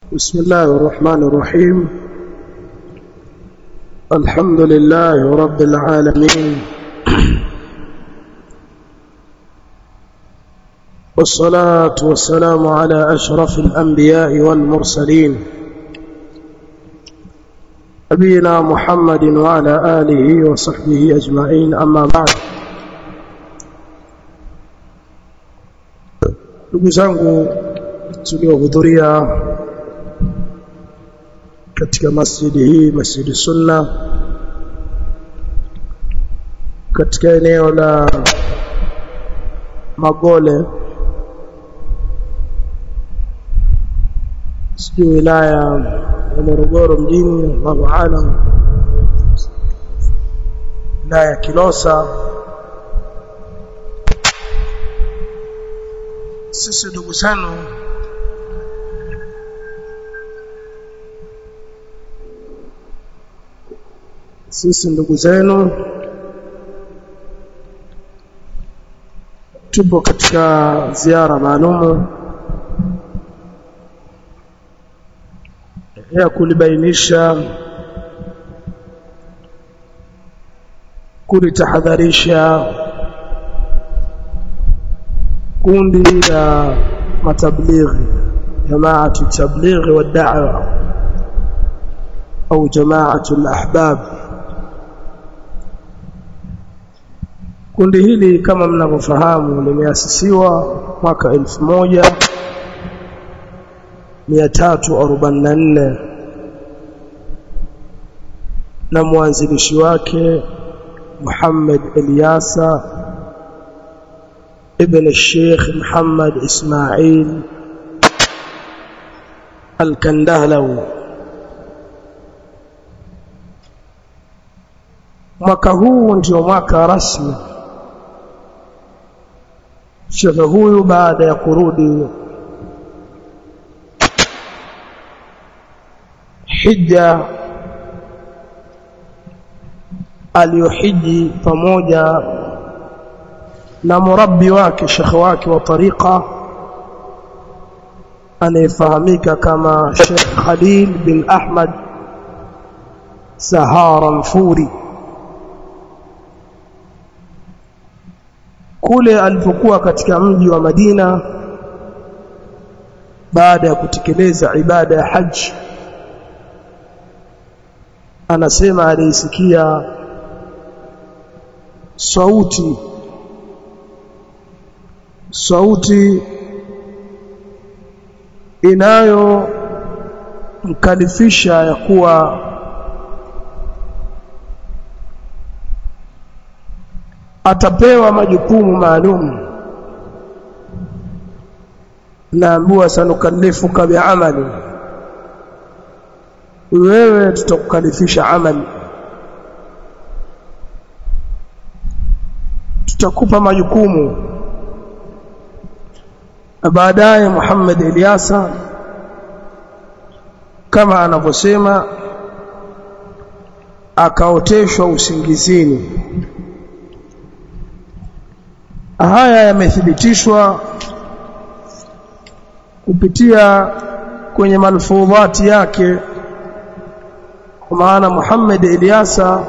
بسم الله الرحمن الرحيم. الحمد لله رب العالمين، والصلاة والسلام على أشرف الأنبياء والمرسلين نبينا محمد وعلى آله وصحبه أجمعين. أما بعد، ndugu zangu tuliohudhuria katika masjidi hii, Masjidi Sunna, katika eneo la Magole, sio wilaya ya Morogoro mjini, Allahu a'lam, wilaya ya Kilosa. Sisi ndugu zenu tupo katika ziara maalum ya kulibainisha, kulitahadharisha kundi la matablighi, jamaatu tablighi wa da'wa au jamaatu al-ahbab. Kundi hili kama mnavyofahamu limeasisiwa mwaka 1344 na mwanzilishi wake Muhammad Ilyasa ibn Sheikh Muhammad Ismail Al-Kandahlawi. Mwaka huu ndio mwaka rasmi shekhe huyu baada ya kurudi hija aliyohiji pamoja na murabbi wake, shekhe wake wa tariqa anayefahamika kama Sheikh Khalil bin Ahmad Saharanfuri. Kule alipokuwa katika mji wa Madina baada ya kutekeleza ibada ya haji, anasema alisikia sauti inayomkalifisha ya kuwa atapewa majukumu maalum. Naambiwa sanukallifuka bi'amali, wewe tutakukalifisha amali, tutakupa majukumu. Baadaye Muhammad Ilyasa kama anavyosema akaoteshwa usingizini. Haya yamethibitishwa kupitia kwenye malfudhati yake, kwa maana Muhammad Ilyasa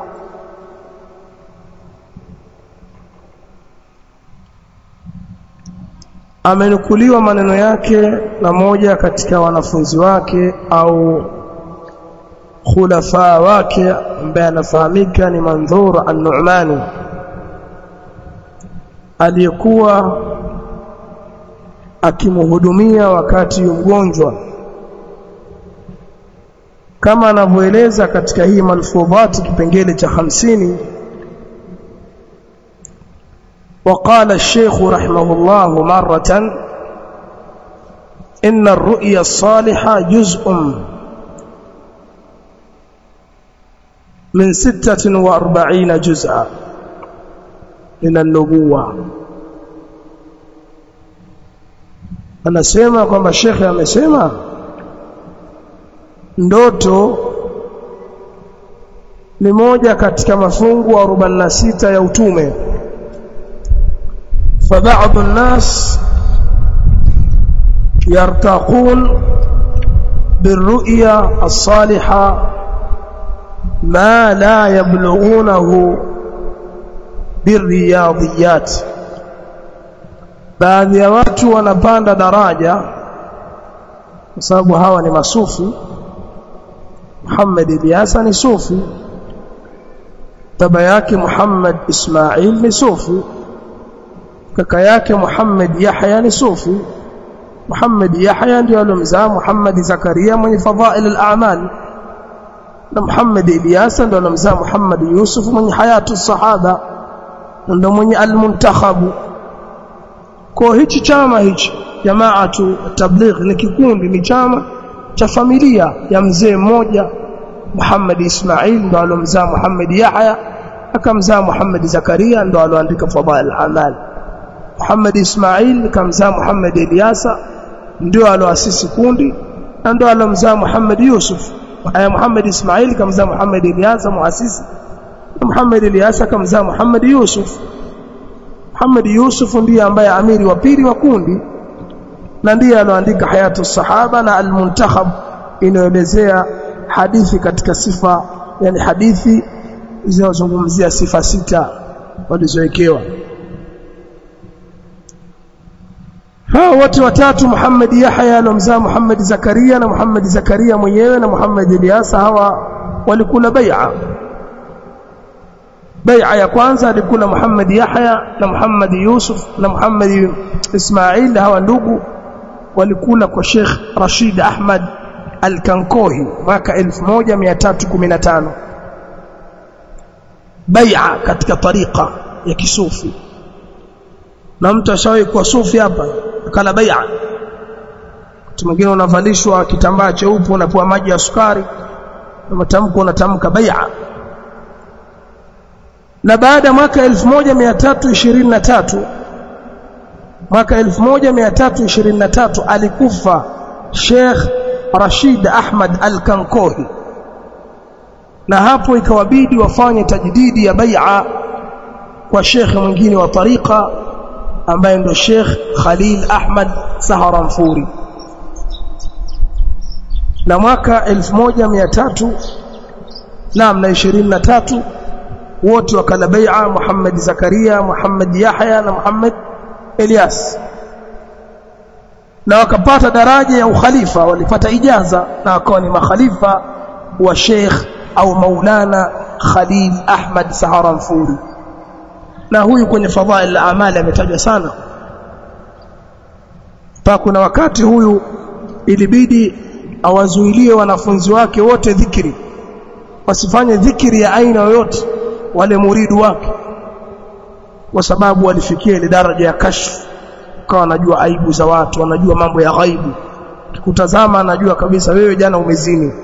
amenukuliwa maneno yake na moja katika wanafunzi wake au khulafa wake ambaye anafahamika ni Mandhur an-Nu'mani, aliyekuwa akimhudumia wakati mgonjwa, kama anavyoeleza katika hii malfudhati kipengele cha 50. وقال الشيخ رحمه الله مرة: إن الرؤيا الصالحة جزء من 46 جزءا من النبوة. anasema kwamba shekhe amesema ndoto ni moja katika mafungu 46 ya utume. فبعض الناس يرتقون بالرؤيا الصالحة ما لا يبلغونه بالرياضيات. baadhi ya watu wanapanda daraja kwa sababu hawa ni masufi. Muhammad Ilyas ni sufi, baba yake Muhammad Ismail ni sufi, kaka yake Muhammad Yahya ni sufi. Muhammad Yahya ndio alomzaa Muhammad Zakaria mwenye fadhail al-a'mal, na Muhammad Ilyas ndio alomzaa Muhammad Yusuf mwenye hayatu sahaba, ndio mwenye al-muntakhab. Kwa hichi chama hichi Jamaatu Tabligh ni kikundi, ni chama cha familia ya mzee mmoja Muhammad Ismail ndio alomzaa Muhammad Yahya, akamzaa Muhammad Zakaria ndio aloandika fadhail al-a'mal. Muhammad Ismail kamzaa Muhammad Ilyas ndio aloasisi kundi, na ndio alomzaa Muhammad Yusuf. Muhammad Ismail kamzaa Muhammad Ilyas muasisi, na Muhammad Ilyas kamzaa Muhammad Yusuf. Muhammad Yusuf ndiye ambaye amiri wa pili wa kundi, na ndiye aloandika hayatu sahaba na al-muntakhab, inaelezea hadithi katika sifa, yani hadithi zinazozungumzia sifa sita walizowekewa. Hao wote watatu, Muhammad Yahya alomzaa Muhammad Zakaria na Muhammad Zakaria mwenyewe na Muhammad Ilyas, hawa walikula bai'a. Bai'a ya kwanza alikula Muhammad Yahya na Muhammad Yusuf na Muhammad Ismail, hawa ndugu walikula kwa Sheikh Rashid Ahmad Al-Kankohi mwaka 1315. Bai'a katika tariqa ya kisufi, na mtu ashawahi kuwa sufi hapa kala bai'a. Mtu mwingine unavalishwa kitambaa cheupe, unapewa maji ya sukari, na matamko unatamka bai'a. Na baada mwaka 1323 alikufa Sheikh Rashid Ahmad Al-Kankohi, na hapo ikawabidi wafanye tajdidi ya bai'a kwa Sheikh mwingine wa tariqa ambaye ndo Sheikh Khalil Ahmad Saharanfuri. Na mwaka 1323 wote wakala bai'a Muhammad Zakaria, Muhammad Yahya na Muhammad Ilyas, na wakapata daraja ya ukhalifa, walipata ijaza na wakawa ni makhalifa wa Sheikh au Maulana Khalil Ahmad Saharanfuri. Na huyu kwenye fadhail al-a'mal ametajwa sana. Pa kuna wakati huyu ilibidi awazuilie wanafunzi wake wote dhikri, wasifanye dhikri ya aina yoyote wale muridu wake, kwa sababu walifikia ile daraja ya kashf, kwa wanajua aibu za watu, wanajua mambo ya ghaibu. Kutazama anajua kabisa wewe jana umezini,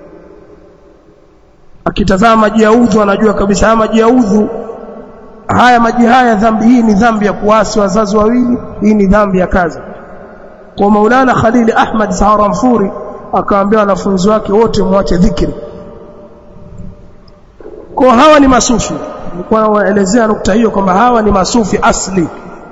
akitazama maji ya udhu anajua kabisa haya maji ya udhu, haya maji haya, dhambi hii ni dhambi ya kuasi wazazi wawili, hii ni dhambi ya kazi. Kwa Maulana Khalil Ahmad Saharanfuri akawaambia wanafunzi wake wote muache dhikri. Kwa hawa ni masufi, nilikuwa naelezea nukta hiyo kwamba hawa ni masufi asli.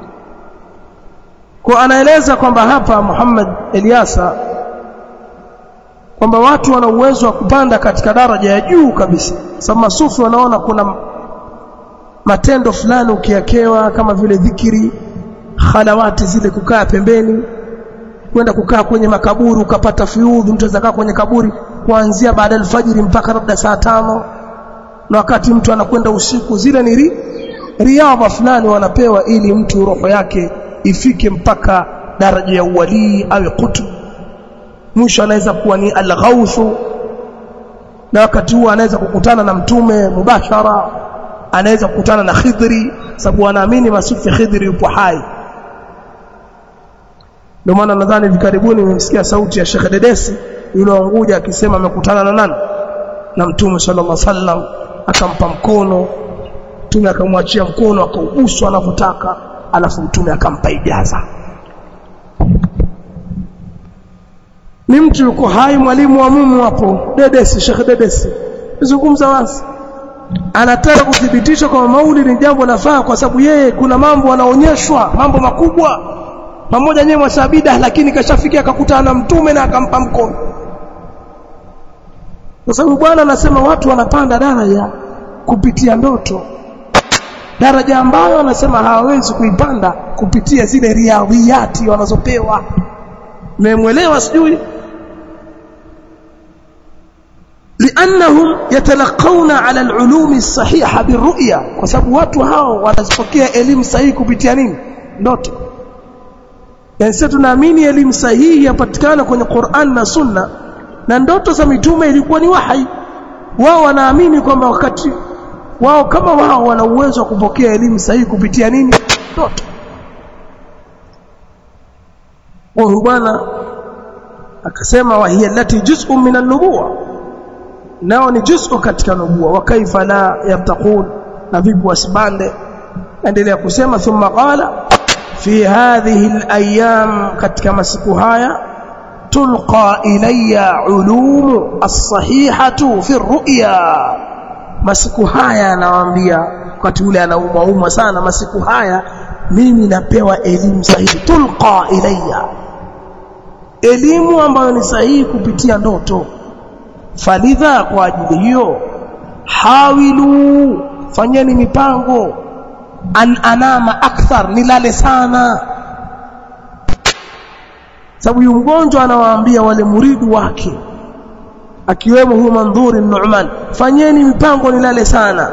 Kwa anaeleza kwamba hapa Muhammad Ilyas kwamba watu wana uwezo wa kupanda katika daraja ya juu kabisa, sababu masufi wanaona kuna matendo fulani ukiakewa kama vile dhikiri, khalawati zile, kukaa pembeni, kwenda kukaa kwenye makaburi ukapata fiudhu. Mtu anaweza kaa kwenye kaburi kuanzia baada ya alfajiri mpaka labda saa 5, na wakati mtu anakwenda usiku, zile ni riadha fulani wanapewa ili mtu roho yake ifike mpaka daraja ya uwali au qutb. Mwisho anaweza kuwa ni al-ghawth, na wakati huo anaweza kukutana na mtume mubashara, anaweza kukutana na Khidri, sababu wanaamini masufi Khidri yupo hai. Ndio maana nadhani vikaribuni nimesikia sauti ya Sheikh Dedesi yule wa Unguja akisema amekutana na nani, na mtume sallallahu alaihi wasallam, akampa mkono, mtume akamwachia mkono, akauguswa anavyotaka, alafu mtume akampa ijaza. Ni mtu yuko hai, mwalimu wa mumu hapo, Dedesi, Sheikh Dedesi zungumza wazi, anataka kudhibitisha kwamba maulidi ni jambo nafaa, kwa sababu yeye kuna mambo anaonyeshwa, mambo makubwa pamoja nyewe mwasabida, lakini kashafikia akakutana na mtume na akampa mkono. Kwa sababu bwana anasema watu wanapanda daraja kupitia ndoto, daraja ambayo anasema hawawezi kuipanda kupitia zile riadhiyati wanazopewa. Mmemwelewa sijui? لانهم يتلقون على العلوم الصحيحه بالرؤيا, kwa sababu watu hao wanazipokea elimu sahihi kupitia nini? Ndoto. Yani sisi tunaamini elimu sahihi yapatikana kwenye Qur'an na Sunna, na ndoto za mitume ilikuwa ni wahi. Wao wanaamini kwamba wakati wao kama wao wana uwezo wa kupokea elimu sahihi kupitia nini? Ndoto. Wao bwana akasema wa hiya allati juz'un min an-nubuwah, nao ni juz'u katika nubuwa. Wa kaifa la yabtaqun, na vipi wasibande? Endelea kusema thumma qala fi hadhihi al-ayyam, katika masiku haya tulqa ilayya ulumu as-sahihatu fi ar-ru'ya. Masiku haya anawaambia wakati ule anaumwa sana, masiku haya mimi napewa elimu sahihi. Tulqa ilayya, elimu ambayo ni sahihi kupitia ndoto. Falidha, kwa ajili hiyo, hawilu, fanyeni mipango, an anama akthar, nilale sana. Sababu yu mgonjwa anawaambia wale muridu wake akiwemo huyo Mandhuri Nu'man, fanyeni mipango nilale sana.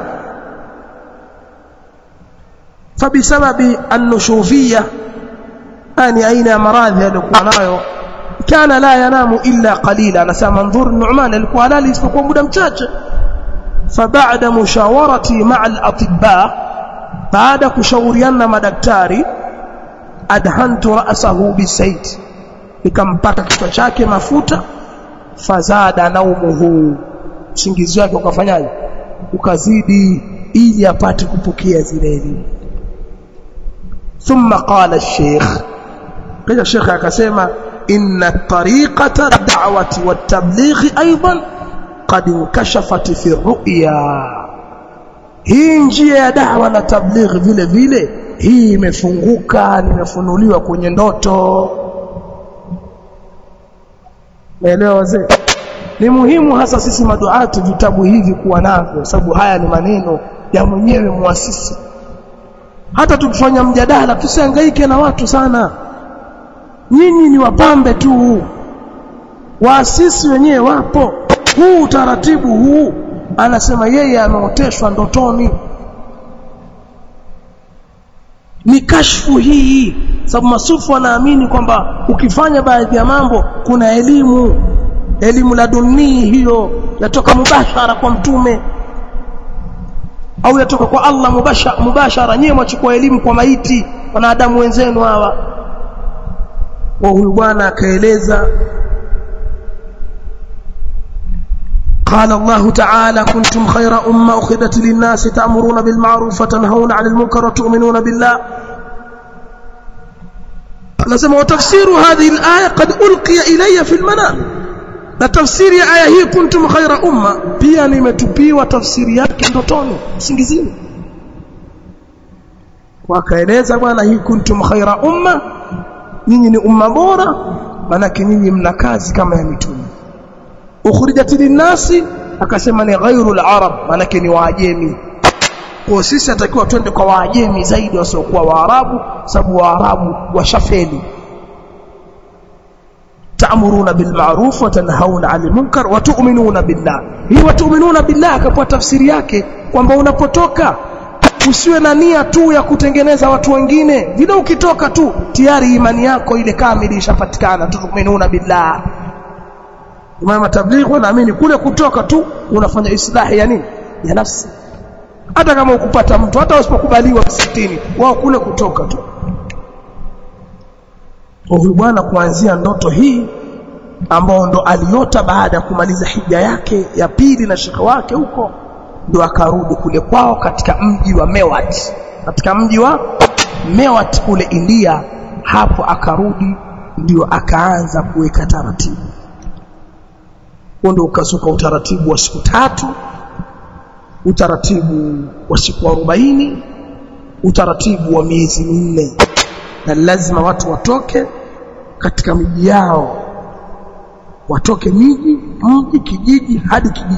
Fabisababi an-nushufiyya, ani aina ya maradhi alikuwa nayo, kana la yanamu illa qalila. Anasema Mandhuri Nu'man alikuwa halali isipokuwa muda mchache. Fabaada mushawarati ma'a al-atibba, baada kushauriana madaktari, adhantu ra'sahu bisayt, nikampaka kichwa chake mafuta. Fazada naumuhu, usingizi wake ukafanyaje? Ukazidi, ili apate kupokea zile elimu. Thumma qala ash-shaykh, kisha shaykh akasema inna tariqata ad-da'wati wat-tablighi aidan qad inkashafat fi ar-ru'ya, hii njia ya da'wa na tablighi vile vile hii imefunguka, nimefunuliwa kwenye ndoto. Naelewa wazee, ni muhimu hasa sisi maduati vitabu hivi kuwa navyo, sababu haya ni maneno ya mwenyewe muasisi. Hata tukifanya mjadala tusihangaike na watu sana, nyinyi ni wapambe tu, waasisi wenyewe wapo. Huu utaratibu huu anasema yeye ameoteshwa ndotoni, ni kashfu hii. Sababu masufu wanaamini kwamba ukifanya baadhi ya mambo kuna elimu la dunia, hiyo yatoka mubashara kwa mtume au yatoka kwa Allah mubashara. Nyewe mwachukua elimu kwa maiti, wanadamu wenzenu hawa. Wa huyu bwana akaeleza, qala Allah ta'ala kuntum khayra umma ukhidat lin-nasi ta'muruna bil ma'ruf wa tanhauna 'anil munkar wa tu'minuna billah. Anasema wa tafsiru hadhihi al-aya qad ulqiya ilayya fi al-manam, na tafsiri ya aya hii kuntum khayra umma pia nimetupiwa tafsiri yake ndotoni, singizini. Wakaeleza bwana, hii kuntum khayra umma, nyinyi ni umma bora, maana nyinyi mna kazi kama ya mitume. Ukhrijat lin-nasi, akasema ni ghairul arab, maana ni waajemi. Kwa sisi atakiwa twende kwa waajemi zaidi wasiokuwa Waarabu, sababu Waarabu washafeli. Ta'muruna bil ma'ruf wa tanhauna 'anil munkar wa tu'minuna billah. Hii wa tu'minuna billah akapewa tafsiri yake kwamba unapotoka usiwe na nia tu ya kutengeneza watu wengine, vile ukitoka tu tayari imani yako ile kamili ishapatikana. Tu'minuna billah, Imam tabligh wanaamini kule kutoka tu unafanya islahi ya nini? Ya nafsi. Hata kama ukupata mtu, hata usipokubaliwa 60, wao kule kutoka tu. Huyu bwana kuanzia ndoto hii ambao ndo aliota baada ya kumaliza hija yake ya pili na shekhi wake huko, ndo akarudi kule kwao katika mji wa Mewat, katika mji wa Mewat kule India. Hapo akarudi, ndio akaanza kuweka taratibu. Ndio ukasuka utaratibu wa siku 3, utaratibu wa siku 40, utaratibu wa miezi 4, na lazima watu watoke katika miji yao watoke mji kijiji hadi kijiji,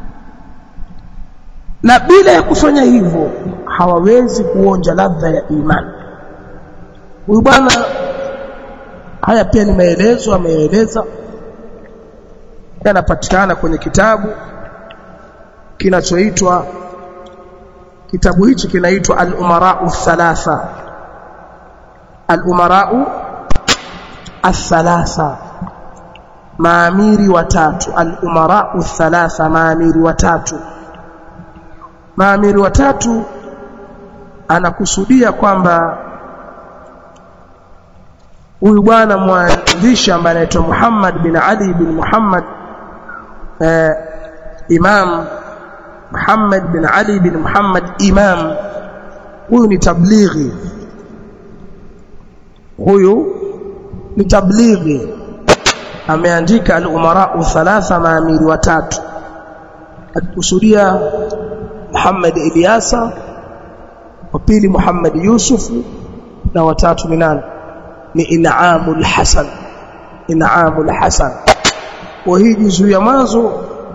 na bila ya kufanya hivyo hawawezi kuonja ladha ya imani. Huyu bwana, haya pia ni maelezo ameeleza, yanapatikana kwenye kitabu kinachoitwa, kitabu hichi kinaitwa Al-Umara'u Thalatha, Al-Umara'u Thalatha, maamiri watatu. Al-Umara'u Thalatha, maamiri watatu. Maamiri watatu anakusudia kwamba huyu bwana mwandishi ambaye anaitwa Muhammad bin Ali bin Muhammad, Imam Muhammad bin Ali bin Muhammad Imam, huyu ni tablighi, huyu ni tablighi, ameandika Al-Umara'u Thalatha, maamiri watatu. Akikusudia Muhammad Ilyasa, wa pili Muhammad Yusuf, na watatu ni nani? Ni In'amul Hasan. In'amul Hasan. Kwa hii juzuu ya mwanzo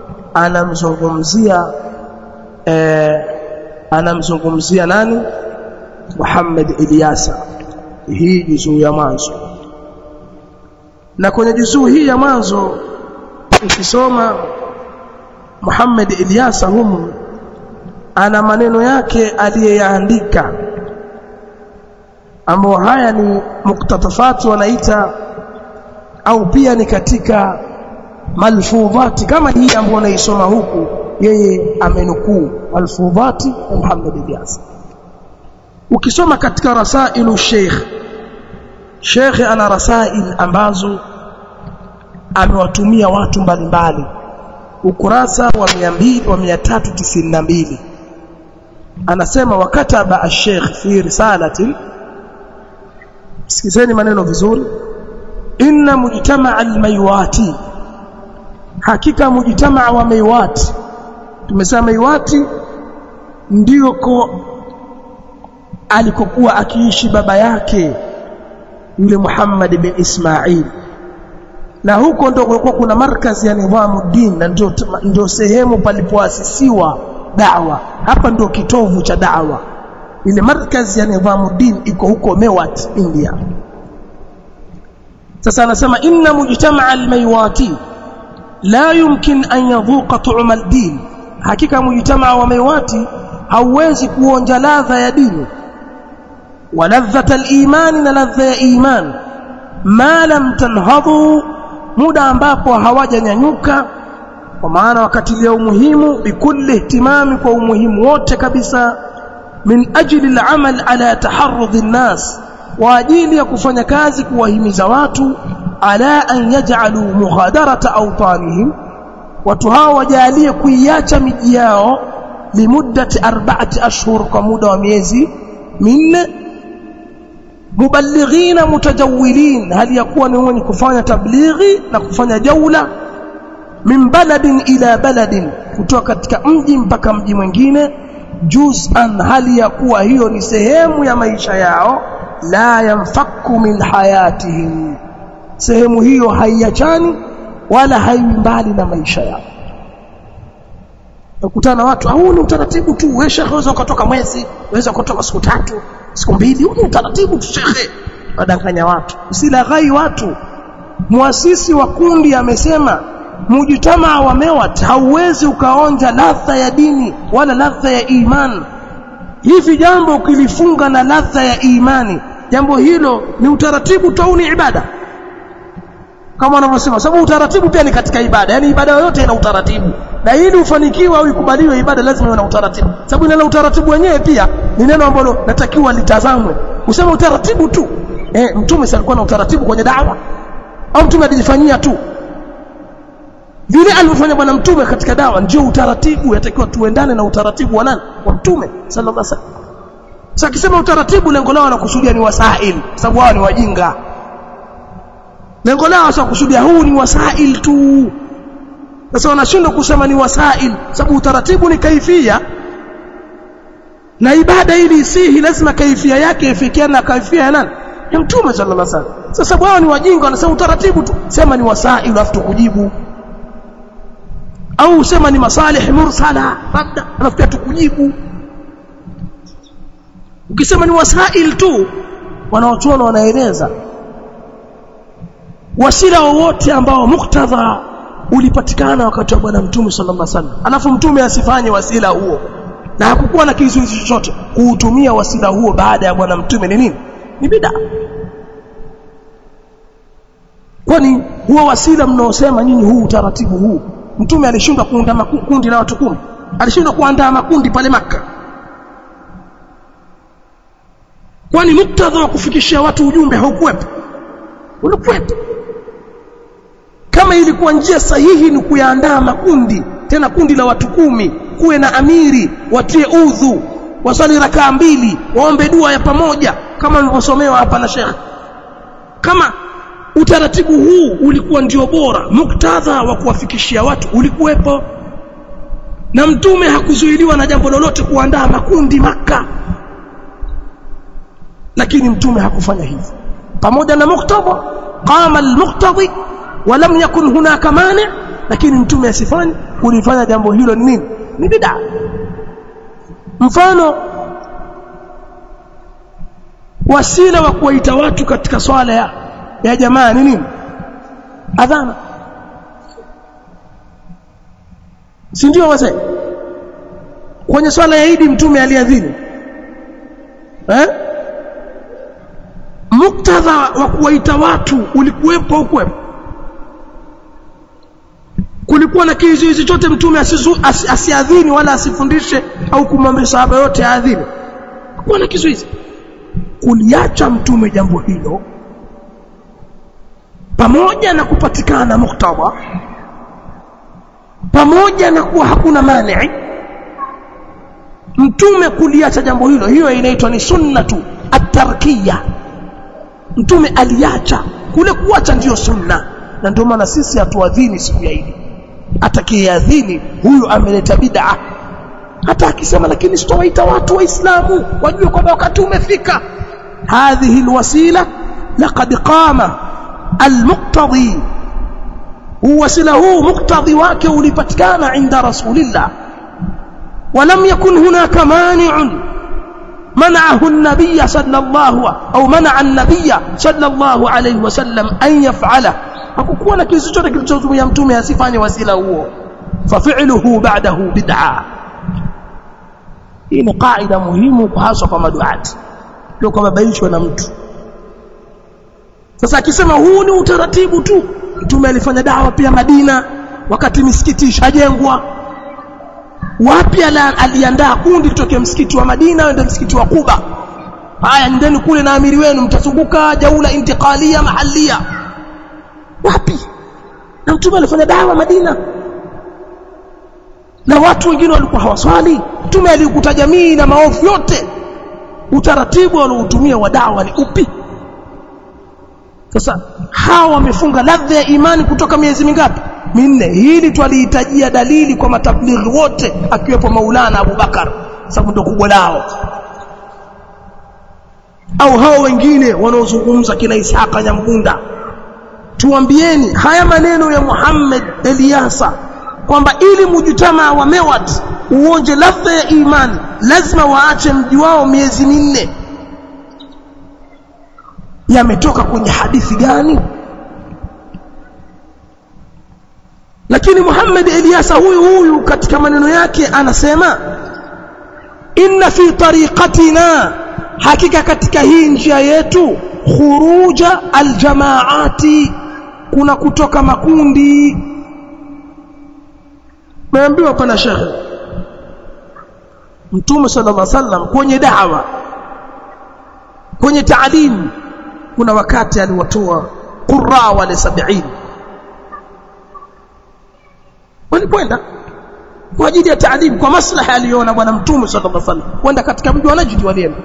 anamzungumzia nani? Muhammad Ilyasa. Hii juzuu ya mwanzo. Na kwenye juzuu hii ya mwanzo ukisoma Muhammad Ilyasa humu, ana maneno yake aliyeyaandika, ambao haya ni muktatafati wanaita, au pia ni katika malfudhati kama hii ambayo naisoma huku, yeye amenukuu malfudhati ya Muhammad Ilyasa. Ukisoma katika rasailu Sheikh ana rasail ambazo amewatumia watu mbalimbali, ukurasa wa 392 anasema, wakataba al-Sheikh fi risalati, sikizeni maneno vizuri, inna mujtama' al-Maywati, hakika mujtama' wa Maywati. Tumesema Maywati ndio alikokuwa akiishi baba yake yule Muhammad bin Ismail, na huko ndio kulikuwa kuna markazi ya Nidhamuddin, na ndio sehemu palipoasisiwa da'wa. Hapa ndio kitovu cha da'wa. Ile markazi ya Nidhamuddin iko huko Mewat, India. Sasa anasema inna mujtama' al-Maywati la yumkin an yadhuqa tu'ma al-din, hakika mujtama' wa Maywati hauwezi kuonja ladha ya dini, wa ladhata al-iman, na ladha ya iman, ma lam tanhadhu, muda ambapo hawajanyanyuka, kwa maana wakati leo muhimu, bikulli ihtimami, kwa umuhimu wote kabisa, min ajli al-amal ala taharrudh an-nas, wa ajili ya kufanya kazi kuwahimiza watu, ala an yaj'alu mughadarata awtanihim, watu hao wajalie kuiacha miji yao, limuddati 4 ashhur, kwa muda wa miezi 4, muballighina mutajawwilin, hali yakuwa ni wenye kufanya tablighi na kufanya jaula, min baladin ila baladin, kutoka katika mji mpaka mji mwingine, juz'an, hali yakuwa hiyo ni sehemu ya maisha yao, la yanfaku min hayatihim, sehemu hiyo haiachani wala haimbali na maisha yao. Ukutana watu, huu ni utaratibu tu, wewe shekhe unaweza kutoka mwezi, unaweza kutoka siku 3 siku 2, huu ni utaratibu tu shekhe. Wadanganya watu, usilaghai watu. Muasisi wa kundi amesema mujtamaa wa Mewat hauwezi ukaonja ladha ya dini wala ladha ya imani. Hivi jambo ukilifunga na ladha ya imani, jambo hilo ni utaratibu tu, ni ibada, kama wanavyosema, sababu utaratibu pia ni katika ibada. Yani ibada yoyote ina utaratibu, na ili ufanikiwe au ikubaliwe ibada lazima iwe na utaratibu, sababu neno utaratibu wenyewe pia ni neno ambalo natakiwa litazamwe. Useme utaratibu tu, mtume alikuwa na utaratibu kwenye da'wa, au mtume alijifanyia tu vile alivyofanya bwana mtume katika dawa? Ndio utaratibu, yatakiwa tuendane na utaratibu wa nani? Wa mtume sallallahu alaihi wasallam. Sasa akisema utaratibu, lengo lao wanakusudia ni wasail, sababu wao ni wajinga. Lengo lao sasa kusudia huu ni wasail tu. Sasa wanashindwa kusema ni wasail, sababu utaratibu ni kaifia, na ibada ili isihi lazima kaifia yake ifikiane na kaifia ya nani? Ya mtume sallallahu alaihi wasallam. Sasa wao ni wajinga, wanasema utaratibu tu, sema ni wasail alafu tukujibu, au sema ni masalih mursala labda alafu tukujibu. Ukisema ni wasail tu, wanaochuona wanaeleza wasila wote ambao muktadha ulipatikana wakati wa bwana mtume sallallahu alaihi wasallam, alafu mtume asifanye wasila huo na hakukuwa na kizuizi chochote, kuutumia wasila huo baada ya bwana mtume ni nini? Ni bid'a. Kwani huo wasila mnaosema nyinyi, huu utaratibu huu, mtume alishindwa kuunda makundi la watu 10? Alishindwa kuandaa makundi pale Makka? Kwani muktadha wa kufikishia watu ujumbe haukuwepo? Ulikuwepo. Kama ilikuwa njia sahihi ni kuyaandaa makundi, tena kundi la watu 10, kuwe na amiri, watie udhu, wasali rakaa 2, waombe dua ya pamoja kama nilivyosomewa hapa na Sheikh. Kama utaratibu huu ulikuwa ndio bora, muktadha wa kuwafikishia watu ulikuwepo, na mtume hakuzuiliwa na jambo lolote kuandaa makundi Makka, lakini mtume hakufanya hivyo. Pamoja na muktadha, qama al-muqtadi wa lam yakun hunaka mani, lakini mtume asifanye. Kulifanya jambo hilo ni nini? Ni bid'a. Mfano wasila wa kuwaita watu katika swala ya jamaa ni nini? Adhana, si ndio wazee? Kwenye swala ya Eid mtume aliadhini, muktadha wa kuwaita watu ulikuwepo au kuwepo? Kulikuwa na kizuizi chote mtume asiadhini wala asifundishe au kumwambia sahaba yote aadhini? Kulikuwa na kizuizi. Kuliacha mtume jambo hilo, pamoja na kupatikana muktadha, pamoja na kuwa hakuna mani, mtume kuliacha jambo hilo, hiyo inaitwa ni sunnatu at-tarkiyya. Mtume aliacha, kule kuacha ndio sunna, na ndio maana sisi hatuadhini siku ya Eid. Atakayeadhini huyu ameleta bid'a, hata akisema lakini sitawaita watu waislamu wajue kwamba wakati umefika. Hadhihi alwasila laqad qama almuqtadi, wasila huu muqtadi wake ulipatikana inda rasulillah, ولم يكن هناك مانع منعه النبي صلى الله أو منع النبي صلى الله عليه وسلم أن يفعله. hakukuwa na kitu chochote kilichozuia mtume asifanye wasila huo, fafi'luhu ba'dahu bid'a. Hii ni kaida muhimu hasa kwa maduati, ndio kama baishwa na mtu. Sasa akisema huu ni utaratibu tu, mtume alifanya dawa pia Madina wakati misikiti ishajengwa. Wapi aliandaa kundi kutoka msikiti wa Madina kwenda msikiti wa Kuba? Haya, ndeni kule na amiri wenu, mtazunguka jaula intiqalia mahalia. Wapi? Na mtume alifanya dawa Madina, na watu wengine walikuwa hawaswali. Mtume alikuta jamii na maovu yote. Utaratibu waliotumia wa dawa ni upi? Sasa hawa wamefunga ladha ya imani kutoka miezi mingapi? 4. Hili twalihitajia dalili kwa matablighi wote, akiwepo Maulana Abu Bakar, sababu ndo kubwa lao, au hao wengine wanaozungumza kina Ishaq Nyamgunda. Tuambieni haya maneno ya Muhammad Eliasa kwamba ili mujitamaa wa Mewat uonje ladha ya imani lazima waache mji wao miezi 4, yametoka kwenye hadithi gani? Lakini Muhammad Eliasa huyu katika maneno yake anasema, inna fi tariqatina, hakika katika hii njia yetu, khuruja aljamaati, kuna kutoka makundi. Naambiwa pana shekhe, Mtume sallallahu alaihi wasallam kwenye da'wa, kwenye taalimu, kuna wakati aliwatoa qurra wale 70 walikwenda kwa ajili ya taalimu, kwa maslaha aliyoona bwana Mtume sallallahu alaihi wasallam, kwenda katika mji wa Najd walienda.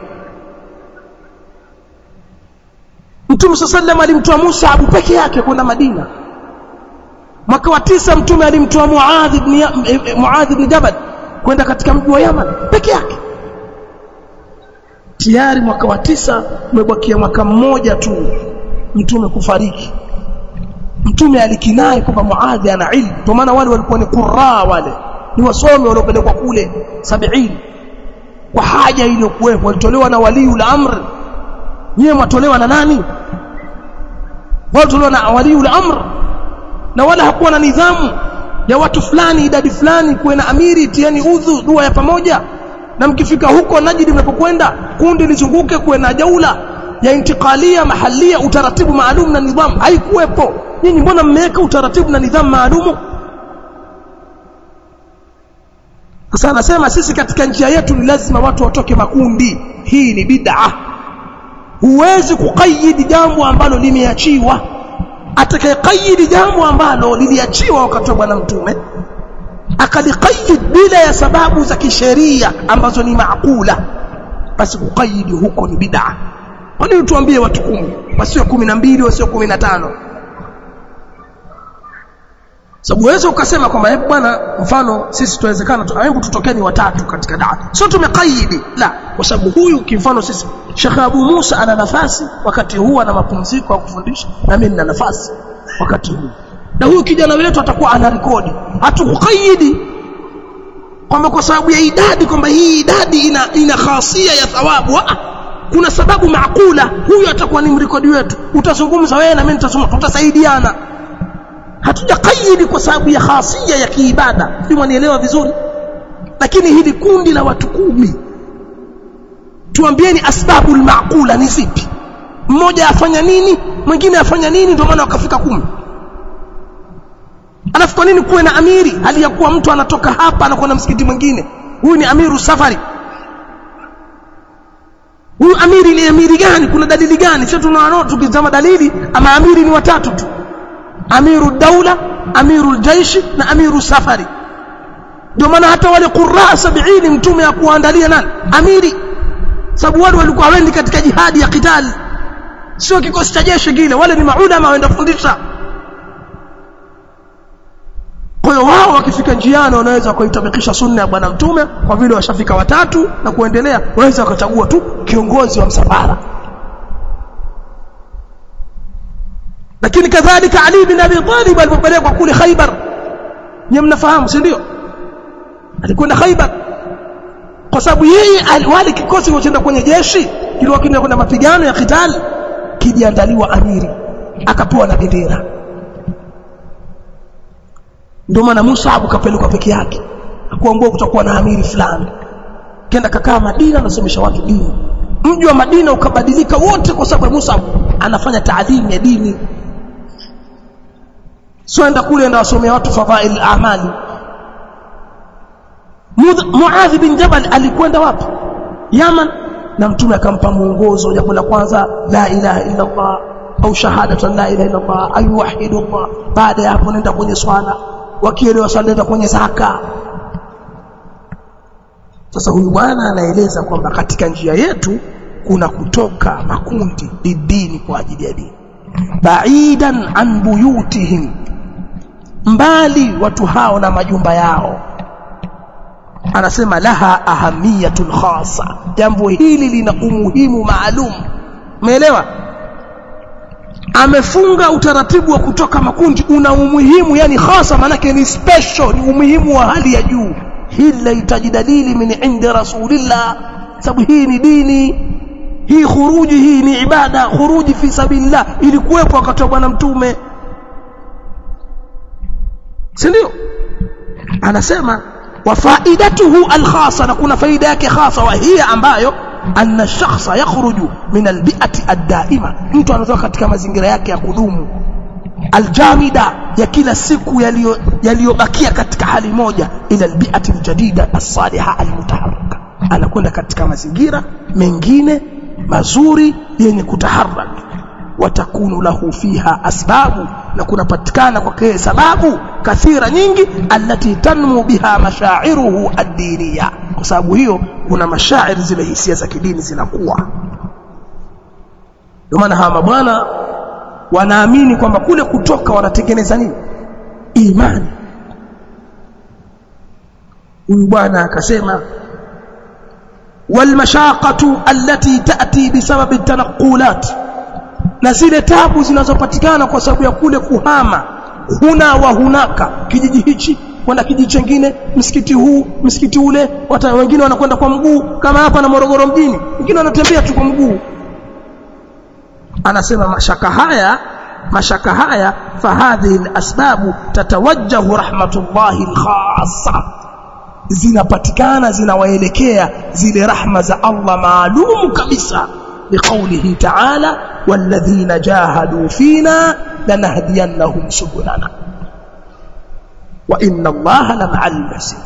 Mtume sallallahu alaihi wasallam alimtoa Musa Abu peke yake kwenda Madina. Mwaka wa 9 Mtume alimtoa Muadh ibn Jabal kwenda katika mji wa Yaman peke yake. Tayari mwaka wa 9 umebakia mwaka mmoja tu mtume kufariki. Mtume alikinai kwamba Muadh ana ilmu, kwa maana wale walikuwa ni qurra, wale ni wasomi waliopelekwa kule 70 kwa haja ile kuwepo, walitolewa na waliul amr. Yeye matolewa na nani? Walitolewa na waliul amr, na wala hakuwa na nidhamu ya watu fulani, idadi fulani, kuwe na amiri, tiani udhu, dua ya pamoja, na mkifika huko Najd mnapokwenda kundi lizunguke, kuwe na jaula ya intikalia mahalia, utaratibu maalum na nidhamu. Haikuwepo. Nyinyi mbona mmeweka utaratibu na nidhamu maalum? Sasa anasema sisi katika njia yetu ni lazima watu watoke makundi. Hii ni bid'a. Huwezi kukaidi jambo ambalo limeachiwa. Atakayekaidi jambo ambalo liliachiwa wakati wa bwana mtume akalikaidi bila ya sababu za kisheria ambazo ni maakula, basi kukaidi huko ni bid'a. Kwa nini tuambie watu 10 wasio 12 wasio 15? Sababu wewe ukasema kwamba hebu bwana, mfano sisi tuwezekana hebu tutokeni watatu katika da'wa, sio tumekaidi, la, kwa sababu huyu kimfano sisi Sheikh Abu Musa ana nafasi wakati huu, ana mapumziko ya kufundisha, na mimi nina nafasi wakati huu, na huyu kijana wetu atakuwa ana rekodi. Hatukukaidi kwamba kwa sababu ya idadi, kwamba hii idadi ina khasia ya thawabu. Kuna sababu maakula, huyu atakuwa ni mrekodi wetu, utazungumza wewe na mimi nitazungumza, tutasaidiana. Hatujakaidi kwa sababu ya khasia ya kiibada, sio? Nielewa vizuri. Lakini hili kundi la watu 10, tuambieni asbabul maakula ni zipi? Mmoja afanya nini, mwingine afanya nini, ndio maana wakafika 10. Alafu kwa nini kuwe na amiri hali ya kuwa mtu anatoka hapa anakwenda msikiti mwingine? Huyu ni amiru safari. Huyu amiri ni amiri gani? Kuna dalili gani? Sisi tunaona tukitazama dalili, ama amiri ni watatu tu: amiru daula, amiru jaishi na amiru safari. Ndio maana hata wale qurra 70 mtume ya kuandalia nani? Amiri. Sababu wale walikuwa waendi katika jihadi ya kitali, sio kikosi cha jeshi kile, wale ni maulama waenda kufundisha. Kwa hiyo wao wakifika njiani wanaweza kuitabikisha sunna ya bwana mtume, kwa vile washafika watatu na kuendelea, waweza wakachagua tu kiongozi wa msafara. Lakini kadhalika Ali bin Abi Talib alipopelekwa kule Khaybar, nyinyi mnafahamu si ndio? Alikwenda Khaybar kwa sababu yeye wale kikosi kilichoenda kwenye jeshi kilikuwa kinakwenda mapigano ya kitali, kijiandaliwa amiri, akapewa na bendera. Ndio maana Mus'ab kapelekwa peke yake, hakuambiwa kutakuwa na amiri fulani. Kenda kakaa Madina anasomesha watu dini. Mji wa Madina ukabadilika wote kwa sababu Mus'ab anafanya taalimu ya dini. Swenda kule enda wasomea watu fadhail amali. Muadh bin Jabal alikwenda wapi? Yaman, na mtume akampa mwongozo. Jambo la kwanza, la ilaha illa Allah au shahadatu la ilaha illa Allah, ayuwahidu Allah. Baada ya hapo nenda kwenye swala, wakielewa swala nenda kwenye zaka. Sasa huyu bwana anaeleza kwamba katika njia yetu kuna kutoka makundi dini kwa ajili ya dini, baidan an buyutihim, mbali watu hao na majumba yao. Anasema laha ahamiyatun khassa, jambo hili lina umuhimu maalum. Umeelewa? Amefunga utaratibu wa kutoka makundi, una umuhimu yani khassa, maana yake ni special, ni umuhimu wa hali ya juu. Hili lahitaji dalili min inda rasulillah, sababu hii ni dini. Hii khuruji, hii ni ibada, khuruji fi sabilillah ilikuwepo wakati wa bwana mtume, si ndio? Anasema wa faidatuhu alkhassa, na kuna faida yake khassa, wa hiya ambayo anna shakhsa yakhruju min albi'ati ad-daima, mtu anatoka katika mazingira yake ya kudumu, aljamida, ya kila siku yaliyobakia katika hali moja, ila albi'ati aljadida as-salihah almutaharrika, anakwenda katika mazingira mengine mazuri yenye kutaharrak. Watakunu lahu fiha asbabu, na kunapatikana kwake sababu kathira nyingi, allati tanmu biha mashairuhu ad-diniya, kwa sababu hiyo kuna mashairi, zile hisia za kidini zinakuwa. Ndio maana hawa mabwana wanaamini kwamba kule kutoka wanatengeneza nini? Imani. Huyu bwana akasema wal mashaqatu allati ta'ti bisabab at-tanqulat, na zile tabu zinazopatikana kwa sababu ya kule kuhama huna wa hunaka, kijiji hichi kwenda kijiji kingine, msikiti huu msikiti ule, watu wengine wanakwenda kwa mguu kama hapa na Morogoro mjini, wengine wanatembea tu kwa mguu. Anasema mashaka haya fahadhihi alasbabu tatawajjahu rahmatullahi alkhassa, zinapatikana zinawaelekea zile rahma za Allah maalum kabisa, biqaulihi ta'ala walladhina jahadu fina lanahdiyannahum subulana wa inna Allaha lama'al muhsinin.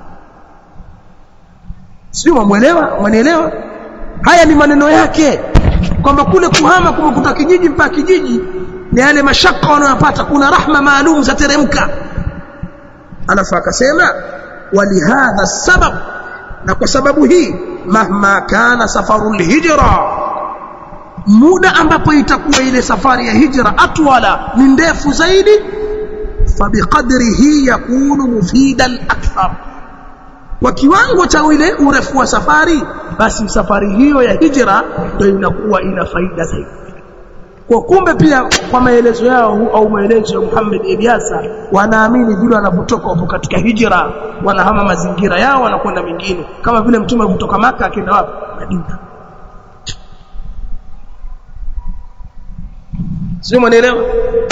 Sio mwelewa? Haya ni maneno yake kwamba kule kuhama kumekuta kijiji mpaka kijiji ni yale mashaka wanayopata, kuna rahma maalum za teremka. Alafu akasema walihadha sabab, na kwa sababu hii mahma kana safarul hijra, muda ambapo itakuwa ile safari ya hijra atwala ni ndefu zaidi, fabiqadrihi yakunu mufidan akthar, kwa kiwango cha ile urefu wa safari basi safari hiyo ya hijra ndio inakuwa ina faida zaidi. Kwa kumbe pia kwa maelezo yao au maelezo ya Muhammad Ilyasa, wanaamini vile wanapotoka hapo katika hijra wanahama mazingira yao wanakwenda mingine, kama vile mtume kutoka Maka akaenda wapi? Madina. Sio mwelewa?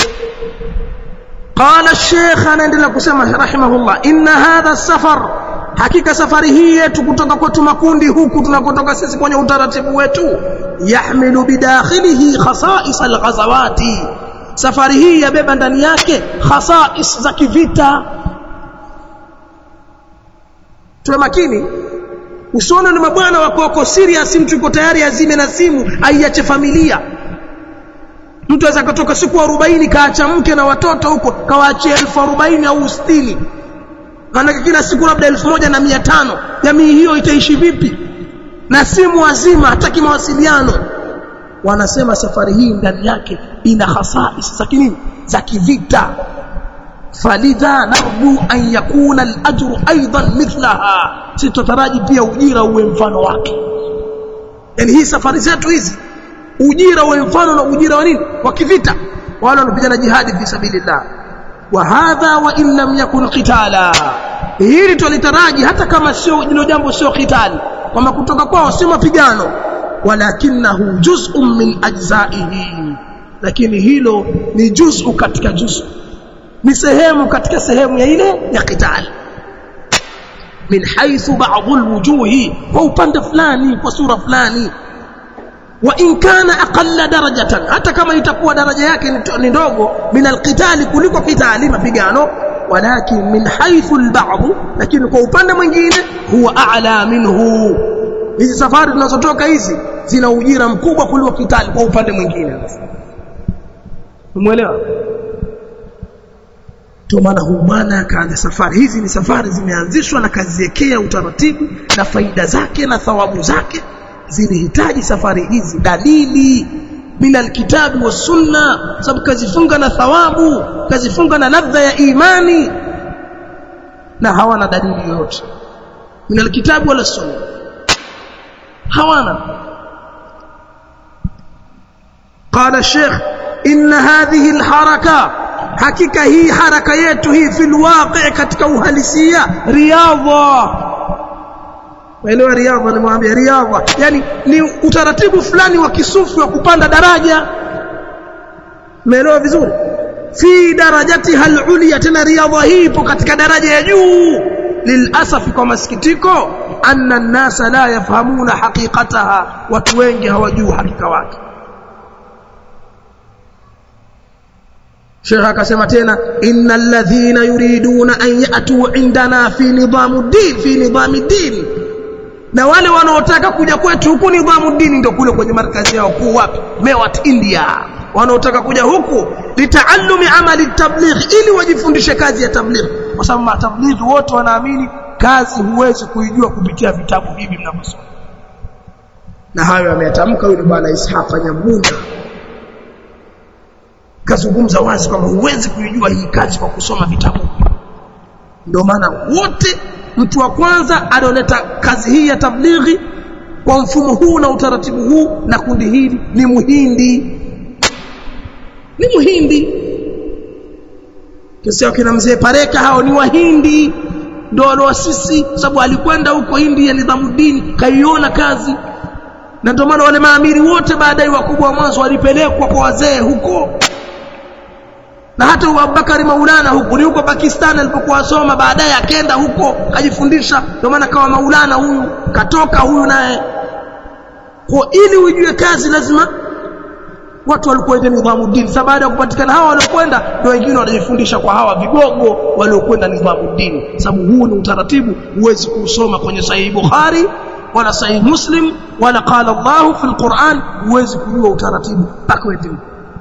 Qala Sheikh anaendelea kusema rahimahullah, inna hadha safar, hakika safari hii yetu kutoka kwetu makundi huku tunakotoka sisi kwenye utaratibu wetu, yahmilu bidakhilihi khasa'is alghazawati, safari hii yabeba ndani yake khasa'is za kivita. Tuwe makini, usione ni mabwana wako serious, mtu yuko tayari azime na simu aiache familia. Mtu aweza kutoka siku 40 kaacha mke na watoto huko, kawaachia 40,000 au 60. Maana kila siku labda 1,500. Jamii hiyo itaishi vipi? Na simu azima, hataki mawasiliano. Wanasema safari hii ndani yake ina khasais za kivita. Falidha narju an yakuna al-ajru aidan mithlaha, sitotaraji pia ujira uwe mfano wake. Yani hii safari zetu hizi ujira uwe mfano na ujira wa nini? Wa kivita, wale wanapigana jihadi fi sabilillah. Wa hadha wa in lam yakun qitala, hili tulitaraji hata kama sio hilo jambo, sio qitali, kama kutoka kwao si mapigano, walakinahu juz'un min ajza'ihi, lakini hilo ni juz'u katika juz'u, ni sehemu katika sehemu ya ile ya qitali, min haythu ba'd alwujuhi, kwa upande fulani, kwa sura fulani. Wa in kana aqalla darajatan, hata kama itakuwa daraja yake ni ndogo, min alqitali, kuliko qitali mapigano, walakin min haythu alba'd, lakini kwa upande mwingine huwa a'la minhu. Hizi safari tunazotoka hizi zina ujira mkubwa kuliko qitali kwa upande mwingine. Umeelewa? Ndio maana humana kaanza safari hizi, ni safari zimeanzishwa na kaziwekea utaratibu na faida zake na thawabu zake, zilihitaji safari hizi dalili bila alkitabu wa sunna, sababu kazifunga na thawabu, kazifunga na ladha ya imani, na hawana dalili yoyote min alkitabu wala sunna, hawana. Qala Sheikh inna hadhihi alharaka, hakika hii haraka yetu hii fil waqi', katika uhalisia, riyadha. Waelewa riyadha? Nimwambia riyadha yani ni utaratibu fulani wa kisufi wa kupanda daraja. Umeelewa vizuri? Fi darajatiha al-ulya, tena riyadha hii ipo katika daraja ya juu. Lilasaf, kwa masikitiko, anna an-nasa la yafhamuna haqiqataha, watu wengi hawajui hakika wake. Sheikh akasema tena, innal ladhina yuriduna an ya'tu indana fi nidhamuddin, na wale wanaotaka kuja kwetu huku nidhamuddin, ndio kule kwenye markazi yao kuu wapi? Mewat, India. Wanaotaka kuja huku litaallumi amali tabligh, ili wajifundishe kazi ya tabligh, kwa sababu matabligh wote wanaamini kazi huwezi kuijua kupitia vitabu hivi mnavyosoma. Na hayo ameyatamka yule bwana Ishaq Nyambunda, kazungumza wazi kwamba huwezi kuijua hii kazi kwa kusoma vitabu. Ndio maana wote, mtu wa kwanza alioleta kazi hii ya tablighi kwa mfumo huu na utaratibu huu na kundi hili ni Muhindi. ni Muhindi. Kesi yake na mzee Pareka, hao ni Wahindi, ndio walioasisi, sababu alikwenda huko India Nidhamuddin kaiona kazi. Na ndio maana wale maamiri wote baadaye wakubwa wa mwanzo walipelekwa kwa wazee huko. Na hata Abubakar Maulana huko, ni huko Pakistan alipokuwa asoma, baadaye akaenda huko kujifundisha, ndio maana kawa Maulana huyu, katoka huyu naye. Kwa ili ujue kazi lazima watu waliokwenda Nidhamuddin. Sasa baada ya kupatikana hawa waliokwenda, ndio wengine wanajifundisha kwa hawa vigogo waliokwenda Nidhamuddin. Sababu huu ni utaratibu, huwezi kusoma kwenye Sahih Bukhari wala Sahih Muslim wala qala Allah fi al-Quran, huwezi kujua utaratibu mpaka wewe.